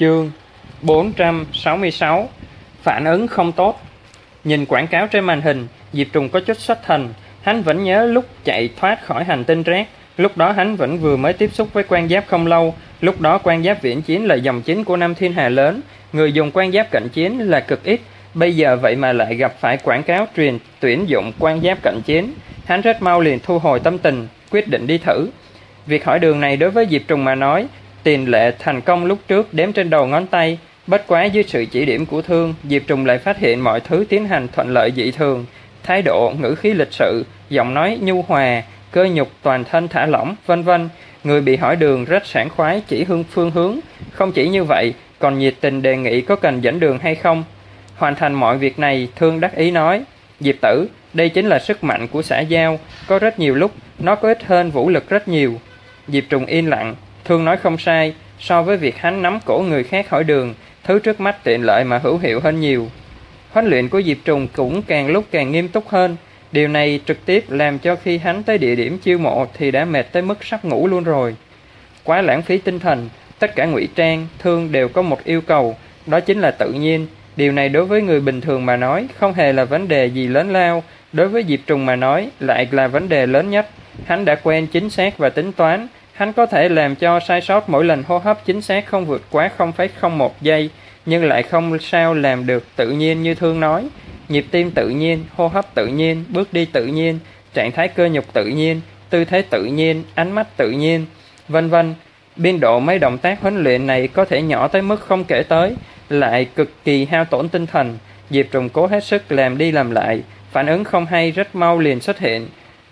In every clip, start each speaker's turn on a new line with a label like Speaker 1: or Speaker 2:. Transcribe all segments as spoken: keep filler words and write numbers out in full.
Speaker 1: Chương bốn trăm sáu mươi sáu. Phản ứng không tốt. Nhìn quảng cáo trên màn hình, Diệp Trùng có chút xuất thần. Hắn vẫn nhớ lúc chạy thoát khỏi hành tinh rác. Lúc đó hắn vẫn vừa mới tiếp xúc với quan giáp không lâu. Lúc đó quan giáp viễn chiến là dòng chính của năm thiên hà lớn. Người dùng quan giáp cận chiến là cực ít. Bây giờ vậy mà lại gặp phải quảng cáo truyền tuyển dụng quan giáp cận chiến. Hắn rất mau liền thu hồi tâm tình, quyết định đi thử. Việc hỏi đường này đối với Diệp Trùng mà nói, tiền lệ thành công lúc trước đếm trên đầu ngón tay. Bất quá dưới sự chỉ điểm của Thương, Diệp Trùng lại phát hiện mọi thứ tiến hành thuận lợi dị thường. Thái độ, ngữ khí lịch sự, giọng nói nhu hòa, cơ nhục toàn thân thả lỏng, vân vân. Người bị hỏi đường rất sảng khoái chỉ hướng phương hướng. Không chỉ như vậy, còn nhiệt tình đề nghị có cần dẫn đường hay không. Hoàn thành mọi việc này, Thương đắc ý nói: Diệp tử, đây chính là sức mạnh của xã giao. Có rất nhiều lúc, nó có ích hơn vũ lực rất nhiều. Diệp Trùng yên lặng. Thương nói không sai. So với việc hắn nắm cổ người khác hỏi đường, thứ trước mắt tiện lợi mà hữu hiệu hơn nhiều. Huấn luyện của Diệp Trùng cũng càng lúc càng nghiêm túc hơn. Điều này trực tiếp làm cho khi hắn tới địa điểm chiêu mộ thì đã mệt tới mức sắp ngủ luôn rồi. Quá lãng phí tinh thần. Tất cả ngụy trang, Thương đều có một yêu cầu, đó chính là tự nhiên. Điều này đối với người bình thường mà nói không hề là vấn đề gì lớn lao. Đối với Diệp Trùng mà nói lại là vấn đề lớn nhất. Hắn đã quen chính xác và tính toán. Hắn có thể làm cho sai sót mỗi lần hô hấp chính xác không vượt quá không phẩy không một giây, nhưng lại không sao làm được tự nhiên như Thương nói. Nhịp tim tự nhiên, hô hấp tự nhiên, bước đi tự nhiên, trạng thái cơ nhục tự nhiên, tư thế tự nhiên, ánh mắt tự nhiên, vân vân. Biên độ mấy động tác huấn luyện này có thể nhỏ tới mức không kể tới, lại cực kỳ hao tổn tinh thần. Diệp Trùng cố hết sức làm đi làm lại, phản ứng không hay rất mau liền xuất hiện.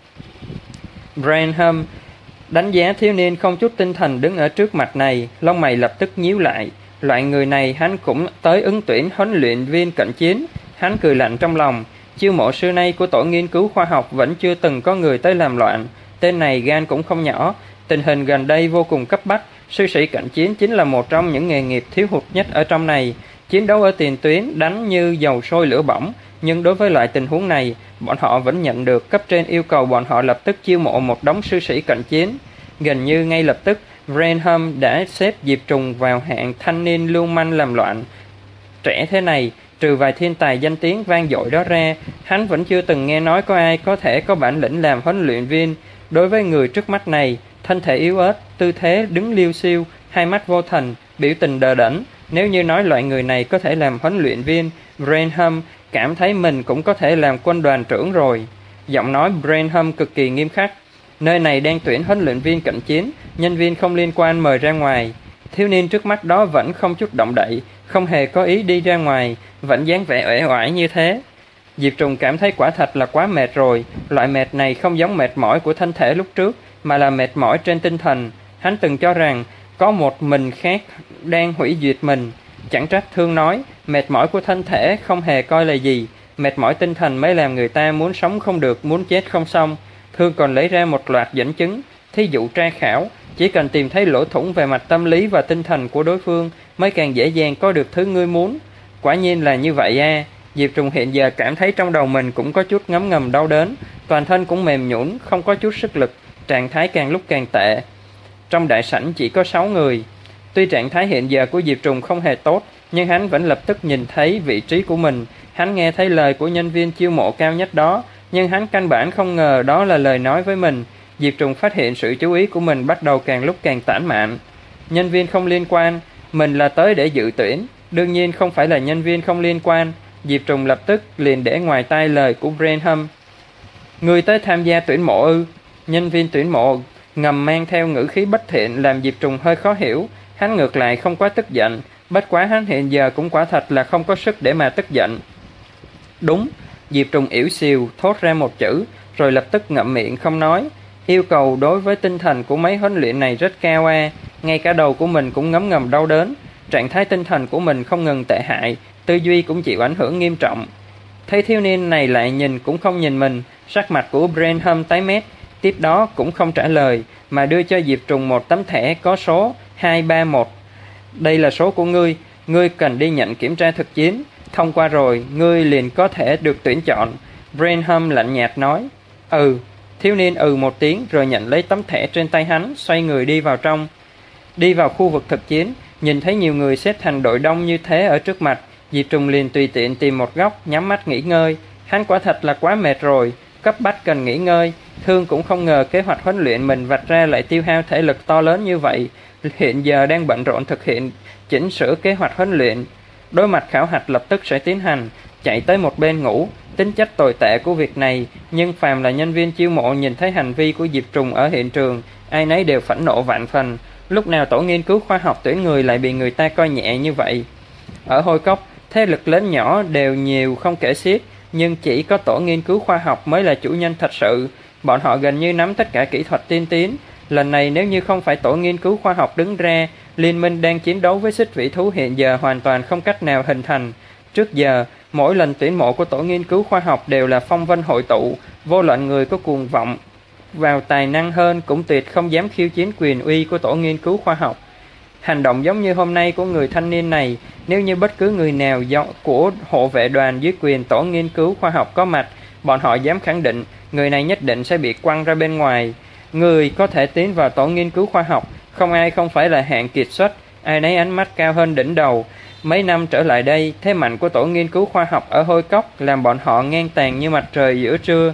Speaker 1: Branham đánh giá thiếu niên không chút tinh thần đứng ở trước mặt này, lông mày lập tức nhíu lại. Loại người này hắn cũng tới ứng tuyển huấn luyện viên cận chiến. Hắn cười lạnh trong lòng, chiêu mộ xưa nay của tổ nghiên cứu khoa học vẫn chưa từng có người tới làm loạn. Tên này gan cũng không nhỏ. Tình hình gần đây vô cùng cấp bách. Sư sĩ cận chiến chính là một trong những nghề nghiệp thiếu hụt nhất ở trong này. Chiến đấu ở tiền tuyến đánh như dầu sôi lửa bỏng. Nhưng đối với loại tình huống này, bọn họ vẫn nhận được cấp trên yêu cầu bọn họ lập tức chiêu mộ một đống sư sĩ cận chiến. Gần như ngay lập tức, Branham đã xếp Diệp Trùng vào hạng thanh niên lưu manh làm loạn. Trẻ thế này, trừ vài thiên tài danh tiếng vang dội đó ra, hắn vẫn chưa từng nghe nói có ai có thể có bản lĩnh làm huấn luyện viên. Đối với người trước mắt này, thân thể yếu ớt, tư thế đứng liêu xiêu, hai mắt vô thần, biểu tình đờ đẫn. Nếu như nói loại người này có thể làm huấn luyện viên, Branham cảm thấy mình cũng có thể làm quân đoàn trưởng rồi. Giọng nói Branham cực kỳ nghiêm khắc. Nơi này đang tuyển huấn luyện viên cận chiến, nhân viên không liên quan mời ra ngoài. Thiếu niên trước mắt đó vẫn không chút động đậy, không hề có ý đi ra ngoài, vẫn dáng vẻ uể oải như thế. Diệp Trùng cảm thấy quả thật là quá mệt rồi. Loại mệt này không giống mệt mỏi của thân thể lúc trước, mà là mệt mỏi trên tinh thần. Hắn từng cho rằng có một mình khác đang hủy diệt mình. Chẳng trách Thương nói mệt mỏi của thân thể không hề coi là gì, mệt mỏi tinh thần mới làm người ta muốn sống không được, muốn chết không xong. Thương còn lấy ra một loạt dẫn chứng. Thí dụ tra khảo, chỉ cần tìm thấy lỗ thủng về mặt tâm lý và tinh thần của đối phương mới càng dễ dàng có được thứ ngươi muốn. Quả nhiên là như vậy à. Diệp Trùng hiện giờ cảm thấy trong đầu mình cũng có chút ngấm ngầm đau đớn, toàn thân cũng mềm nhũn, không có chút sức lực, trạng thái càng lúc càng tệ. Trong đại sảnh chỉ có sáu người. Tuy trạng thái hiện giờ của Diệp Trùng không hề tốt, nhưng hắn vẫn lập tức nhìn thấy vị trí của mình. Hắn nghe thấy lời của nhân viên chiêu mộ cao nhất đó, nhưng hắn căn bản không ngờ đó là lời nói với mình. Diệp Trùng phát hiện sự chú ý của mình bắt đầu càng lúc càng tản mạn. Nhân viên không liên quan, mình là tới để dự tuyển, đương nhiên không phải là nhân viên không liên quan. Diệp Trùng lập tức liền để ngoài tai lời của Branham. Người tới tham gia tuyển mộ ư? Nhân viên tuyển mộ ngầm mang theo ngữ khí bất thiện làm Diệp Trùng hơi khó hiểu. Hắn ngược lại không quá tức giận, bất quá hắn hiện giờ cũng quả thật là không có sức để mà tức giận. Đúng. Diệp Trùng ỉu xìu thốt ra một chữ, rồi lập tức ngậm miệng không nói. Yêu cầu đối với tinh thần của mấy huấn luyện này rất cao a. Ngay cả đầu của mình cũng ngấm ngầm đau đớn. Trạng thái tinh thần của mình không ngừng tệ hại, tư duy cũng chịu ảnh hưởng nghiêm trọng. Thấy thiếu niên này lại nhìn cũng không nhìn mình, sắc mặt của Branham tái mét. Tiếp đó cũng không trả lời, mà đưa cho Diệp Trùng một tấm thẻ có số hai ba một. Đây là số của ngươi, ngươi cần đi nhận kiểm tra thực chiến. Thông qua rồi, ngươi liền có thể được tuyển chọn. Branham lạnh nhạt nói. Ừ. Thiếu niên ừ một tiếng rồi nhận lấy tấm thẻ trên tay hắn, xoay người đi vào trong. Đi vào khu vực thực chiến, nhìn thấy nhiều người xếp thành đội đông như thế ở trước mặt, Diệp Trùng liền tùy tiện tìm một góc nhắm mắt nghỉ ngơi. Hắn quả thật là quá mệt rồi, cấp bách cần nghỉ ngơi. Thương cũng không ngờ kế hoạch huấn luyện mình vạch ra lại tiêu hao thể lực to lớn như vậy, hiện giờ đang bận rộn thực hiện chỉnh sửa kế hoạch huấn luyện. Đối mặt khảo hạch lập tức sẽ tiến hành, chạy tới một bên ngủ. Tính chất tồi tệ của việc này, nhưng phàm là nhân viên chiêu mộ nhìn thấy hành vi của Diệp Trùng ở hiện trường, ai nấy đều phẫn nộ vạn phần. Lúc nào tổ nghiên cứu khoa học tuyển người lại bị người ta coi nhẹ như vậy? Ở Hôi Cốc, thế lực lớn nhỏ đều nhiều không kể xiết, nhưng chỉ có tổ nghiên cứu khoa học mới là chủ nhân thật sự. Bọn họ gần như nắm tất cả kỹ thuật tiên tiến. Lần này nếu như không phải tổ nghiên cứu khoa học đứng ra, liên minh đang chiến đấu với xích vĩ thú hiện giờ hoàn toàn không cách nào hình thành. Trước giờ, mỗi lần tuyển mộ của tổ nghiên cứu khoa học đều là phong vân hội tụ, vô luận người có cuồng vọng vào tài năng hơn cũng tuyệt không dám khiêu chiến quyền uy của tổ nghiên cứu khoa học. Hành động giống như hôm nay của người thanh niên này, nếu như bất cứ người nào do của hộ vệ đoàn dưới quyền tổ nghiên cứu khoa học có mặt, bọn họ dám khẳng định người này nhất định sẽ bị quăng ra bên ngoài. Người có thể tiến vào tổ nghiên cứu khoa học, không ai không phải là hạng kiệt xuất, ai nấy ánh mắt cao hơn đỉnh đầu. Mấy năm trở lại đây, thế mạnh của tổ nghiên cứu khoa học ở Hôi Cốc làm bọn họ ngang tàn như mặt trời giữa trưa.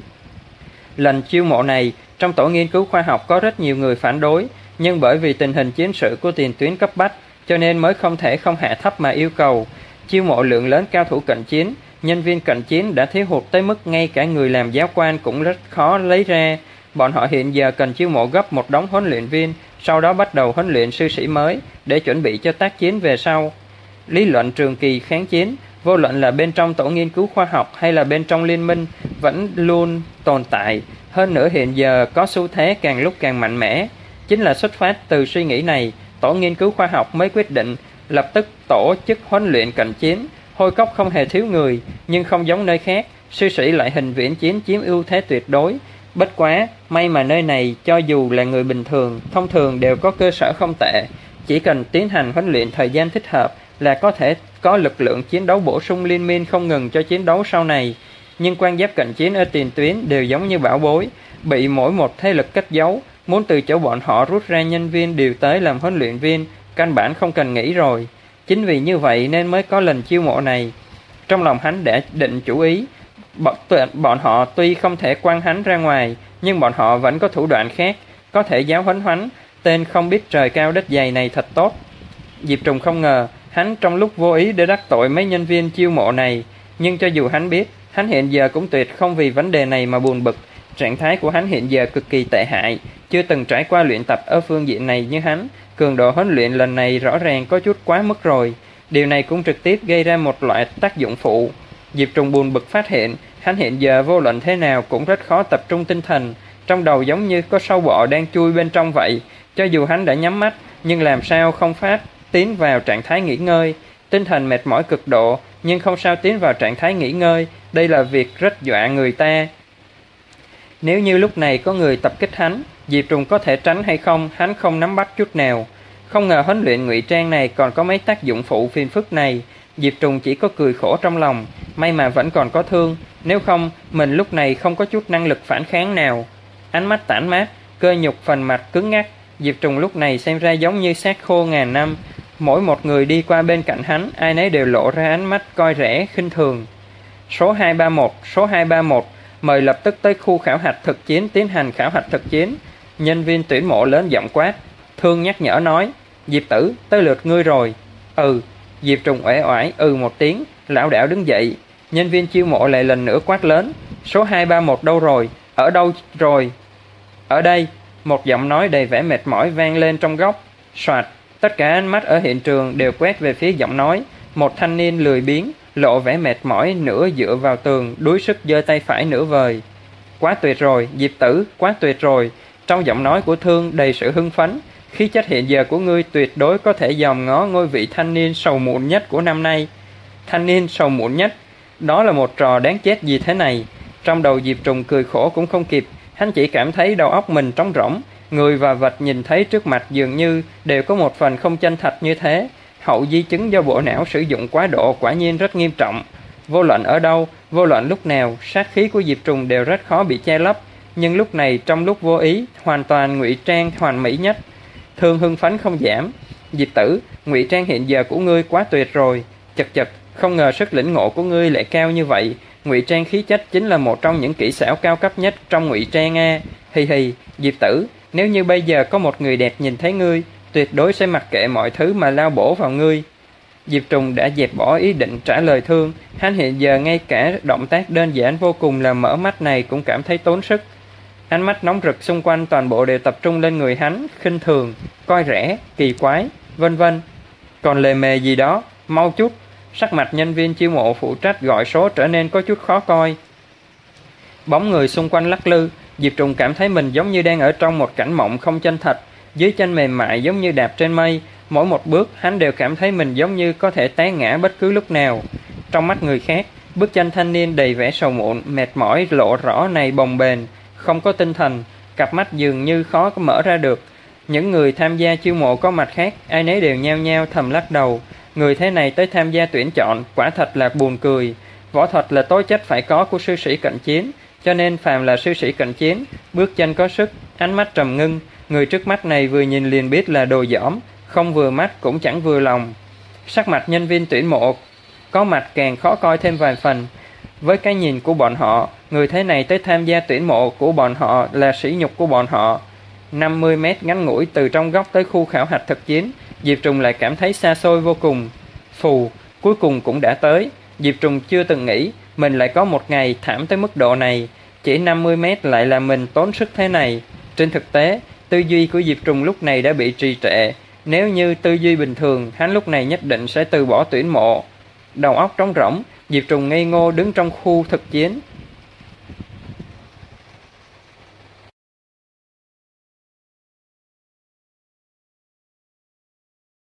Speaker 1: Lần chiêu mộ này, trong tổ nghiên cứu khoa học có rất nhiều người phản đối, nhưng bởi vì tình hình chiến sự của tiền tuyến cấp bách, cho nên mới không thể không hạ thấp mà yêu cầu. Chiêu mộ lượng lớn cao thủ cận chiến, nhân viên cận chiến đã thiếu hụt tới mức ngay cả người làm giáo quan cũng rất khó lấy ra. Bọn họ hiện giờ cần chiêu mộ gấp một đống huấn luyện viên, sau đó bắt đầu huấn luyện sư sĩ mới để chuẩn bị cho tác chiến về sau. Lý luận trường kỳ kháng chiến, vô luận là bên trong tổ nghiên cứu khoa học hay là bên trong liên minh, vẫn luôn tồn tại. Hơn nữa hiện giờ có xu thế càng lúc càng mạnh mẽ. Chính là xuất phát từ suy nghĩ này, tổ nghiên cứu khoa học mới quyết định lập tức tổ chức huấn luyện cận chiến. Hôi Cốc không hề thiếu người, nhưng không giống nơi khác, sư sĩ lại hình viễn chiến chiếm ưu thế tuyệt đối. Bất quá, may mà nơi này cho dù là người bình thường, thông thường đều có cơ sở không tệ. Chỉ cần tiến hành huấn luyện thời gian thích hợp là có thể có lực lượng chiến đấu bổ sung liên miên không ngừng cho chiến đấu sau này. Nhưng quan giáp cận chiến ở tiền tuyến đều giống như bảo bối, bị mỗi một thế lực cất giấu, muốn từ chỗ bọn họ rút ra nhân viên điều tới làm huấn luyện viên, căn bản không cần nghĩ rồi. Chính vì như vậy nên mới có lần chiêu mộ này. Trong lòng hắn đã định chủ ý, bọn họ tuy không thể quăng hắn ra ngoài, nhưng bọn họ vẫn có thủ đoạn khác, có thể giáo huấn hắn, tên không biết trời cao đất dày này thật tốt. Diệp Trùng không ngờ, hắn trong lúc vô ý để đắc tội mấy nhân viên chiêu mộ này, nhưng cho dù hắn biết, hắn hiện giờ cũng tuyệt không vì vấn đề này mà buồn bực. Trạng thái của hắn hiện giờ cực kỳ tệ hại, chưa từng trải qua luyện tập ở phương diện này như hắn, cường độ huấn luyện lần này rõ ràng có chút quá mức rồi. Điều này cũng trực tiếp gây ra một loại tác dụng phụ. Diệp Trùng buồn bực phát hiện, hắn hiện giờ vô luận thế nào cũng rất khó tập trung tinh thần, trong đầu giống như có sâu bọ đang chui bên trong vậy. Cho dù hắn đã nhắm mắt, nhưng làm sao không phát tiến vào trạng thái nghỉ ngơi. Tinh thần mệt mỏi cực độ, nhưng không sao tiến vào trạng thái nghỉ ngơi, đây là việc rất dọa người ta. Nếu như lúc này có người tập kích hắn, Diệp Trùng có thể tránh hay không, hắn không nắm bắt chút nào. Không ngờ huấn luyện ngụy trang này còn có mấy tác dụng phụ phiền phức này. Diệp Trùng chỉ có cười khổ trong lòng, may mà vẫn còn có thương, nếu không, mình lúc này không có chút năng lực phản kháng nào. Ánh mắt tản mát, cơ nhục phần mặt cứng ngắc, Diệp Trùng lúc này xem ra giống như xác khô ngàn năm. Mỗi một người đi qua bên cạnh hắn, ai nấy đều lộ ra ánh mắt coi rẻ, khinh thường. Số hai ba mốt, số hai ba mốt, mời lập tức tới khu khảo hạch thực chiến tiến hành khảo hạch thực chiến. Nhân viên tuyển mộ lớn giọng quát. Thương nhắc nhở nói, Diệp tử, tới lượt ngươi rồi. Ừ, Diệp Trùng uể oải ừ một tiếng, lão đảo đứng dậy. Nhân viên chiêu mộ lại lần nữa quát lớn, số hai ba mốt đâu rồi, ở đâu rồi? Ở đây, một giọng nói đầy vẻ mệt mỏi vang lên trong góc. Soạt, tất cả ánh mắt ở hiện trường đều quét về phía giọng nói. Một thanh niên lười biếng, lộ vẻ mệt mỏi, nửa dựa vào tường, đuối sức giơ tay phải nửa vời. Quá tuyệt rồi, Diệp tử, quá tuyệt rồi. Trong giọng nói của Thương đầy sự hưng phấn, khí chất hiện giờ của ngươi tuyệt đối có thể dòm ngó ngôi vị thanh niên sầu muộn nhất của năm nay. Thanh niên sầu muộn nhất, đó là một trò đáng chết gì thế này? Trong đầu Diệp Trùng cười khổ cũng không kịp, hắn chỉ cảm thấy đầu óc mình trống rỗng, người và vật nhìn thấy trước mặt dường như đều có một phần không chân thật như thế. Hậu di chứng do bộ não sử dụng quá độ quả nhiên rất nghiêm trọng. Vô luận ở đâu, vô luận lúc nào, sát khí của Diệp Trùng đều rất khó bị che lấp, nhưng lúc này trong lúc vô ý, hoàn toàn ngụy trang hoàn mỹ nhất. Thương hưng phấn không giảm. Diệp Tử, ngụy trang hiện giờ của ngươi quá tuyệt rồi. Chật chật, không ngờ sức lĩnh ngộ của ngươi lại cao như vậy. Ngụy trang khí chất chính là một trong những kỹ xảo cao cấp nhất trong ngụy trang a. Hì hì, Diệp Tử, nếu như bây giờ có một người đẹp nhìn thấy ngươi, tuyệt đối sẽ mặc kệ mọi thứ mà lao bổ vào ngươi. Diệp Trùng đã dẹp bỏ ý định trả lời Thương, hắn hiện giờ ngay cả động tác đơn giản vô cùng là mở mắt này cũng cảm thấy tốn sức. Ánh mắt nóng rực xung quanh toàn bộ đều tập trung lên người hắn, khinh thường, coi rẻ, kỳ quái, vân vân. Còn lề mề gì đó, mau chút. Sắc mặt nhân viên chiêu mộ phụ trách gọi số trở nên có chút khó coi. Bóng người xung quanh lắc lư, Diệp Trùng cảm thấy mình giống như đang ở trong một cảnh mộng không chân thật, dưới chân mềm mại giống như đạp trên mây, mỗi một bước hắn đều cảm thấy mình giống như có thể té ngã bất cứ lúc nào. Trong mắt người khác, bước chân thanh niên đầy vẻ sầu muộn, mệt mỏi lộ rõ này bồng bềnh, không có tinh thần, cặp mắt dường như khó có mở ra được. Những người tham gia chiêu mộ có mặt khác, ai nấy đều nhao nhao thầm lắc đầu. Người thế này tới tham gia tuyển chọn, quả thật là buồn cười. Võ thuật là tố chất phải có của sư sĩ cận chiến, cho nên phàm là sư sĩ cận chiến, bước chân có sức, ánh mắt trầm ngưng, người trước mắt này vừa nhìn liền biết là đồ dỏm, không vừa mắt cũng chẳng vừa lòng. Sắc mặt nhân viên tuyển mộ có mặt càng khó coi thêm vài phần. Với cái nhìn của bọn họ, người thế này tới tham gia tuyển mộ của bọn họ là sỉ nhục của bọn họ. năm mươi mét ngắn ngủi từ trong góc tới khu khảo hạch thực chiến, Diệp Trùng lại cảm thấy xa xôi vô cùng. Phù, cuối cùng cũng đã tới. Diệp Trùng chưa từng nghĩ mình lại có một ngày thảm tới mức độ này. Chỉ năm mươi mét lại là mình tốn sức thế này. Trên thực tế, tư duy của Diệp Trùng lúc này đã bị trì trệ. Nếu như tư duy bình thường, hắn lúc này nhất định sẽ từ bỏ tuyển mộ. Đầu óc trống rỗng, Diệp Trùng ngây ngô đứng trong khu thực chiến,